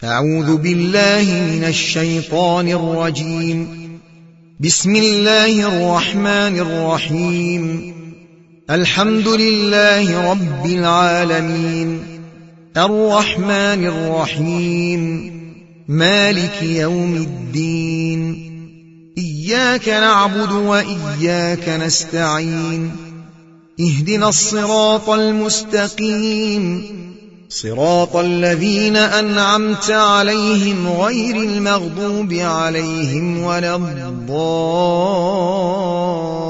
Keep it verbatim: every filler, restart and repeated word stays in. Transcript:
أعوذ بالله من الشيطان الرجيم. بسم الله الرحمن الرحيم. الحمد لله رب العالمين، الرحمن الرحيم، مالك يوم الدين، إياك نعبد وإياك نستعين، اهدنا الصراط المستقيم، صراط الذين أنعمت عليهم غير المغضوب عليهم ولا الضالين.